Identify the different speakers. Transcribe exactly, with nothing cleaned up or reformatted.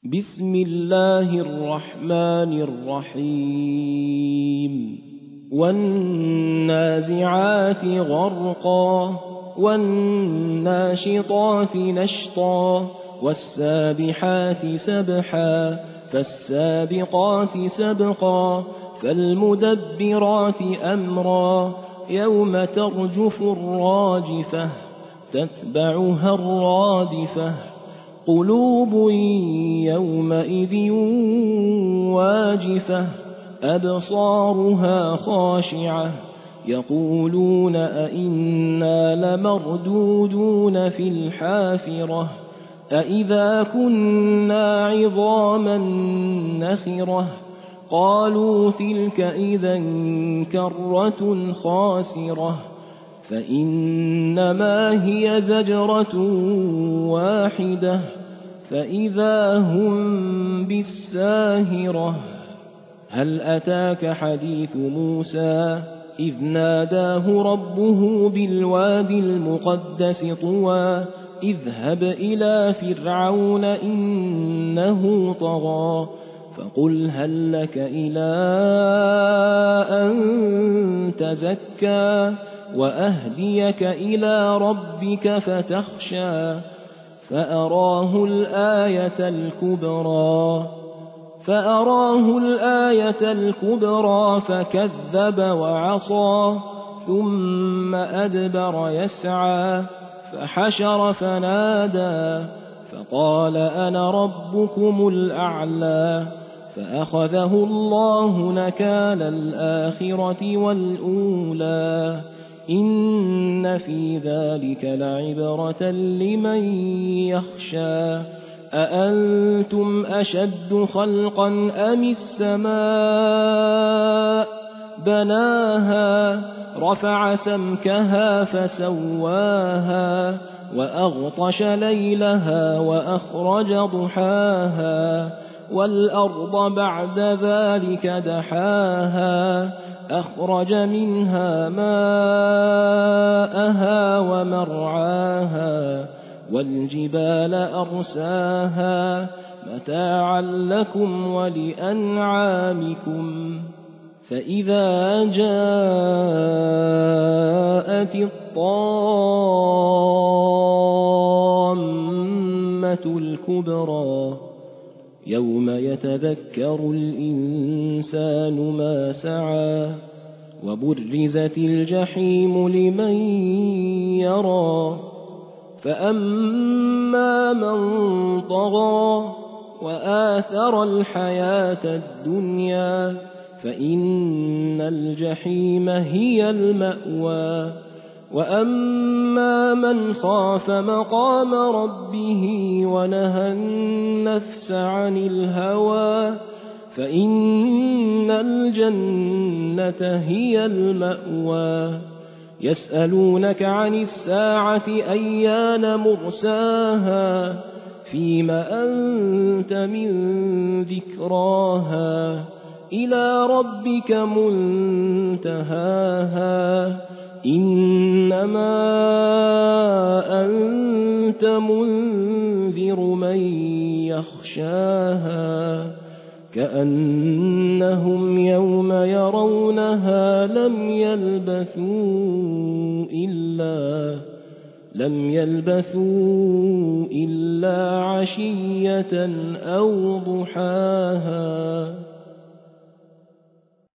Speaker 1: بسم الله الرحمن الرحيم والنازعات غرقا والناشطات نشطا والسابحات سبحا فالسابقات سبقا فالمدبرات أمرا يوم ترجف الراجفة تتبعها الرادفة قلوب يومئذ واجفة أبصارها خاشعة يقولون أئنا لمردودون في الحافرة أئذا كنا عظاما نخرة قالوا تلك إذا كرة خاسرة فإنما هي زجرة واحدة فإذا هم بالساهرة هل أتاك حديث موسى إذ ناداه ربه بالوادي المقدس طوى اذهب إلى فرعون إنه طغى فقل هل لك إلى أن تزكى وأهديك إلى ربك فتخشى فأراه الآية الكبرى فأراه الآية الكبرى فكذب وعصى ثم أدبر يسعى فحشر فنادى فقال أنا ربكم الأعلى فأخذه الله نكال الآخرة والأولى إن في ذلك لعبرة لمن يخشى أأنتم أشد خلقا أم السماء بناها رفع سمكها فسواها وأغطش ليلها وأخرج ضحاها والأرض بعد ذلك دحاها أخرج منها ماءها ومرعاها والجبال أرساها متاعا لكم ولأنعامكم فإذا جاءت الطامة الكبرى يوم يتذكر الإنسان ما سعى وبرزت الجحيم لمن يرى فأما من طغى وآثر الحياة الدنيا فإن الجحيم هي المأوى وأما من خاف مقام ربه ونهى النفس عن الهوى فإن الجنة هي المأوى يسألونك عن الساعة أيان مرساها فيم أنت من ذكراها إلى ربك منتهاها إنما أنت منذر من يخشاها كأنهم يوم يرونها لم يلبثوا إلا لم يلبثوا إلا عشية أو ضحاها.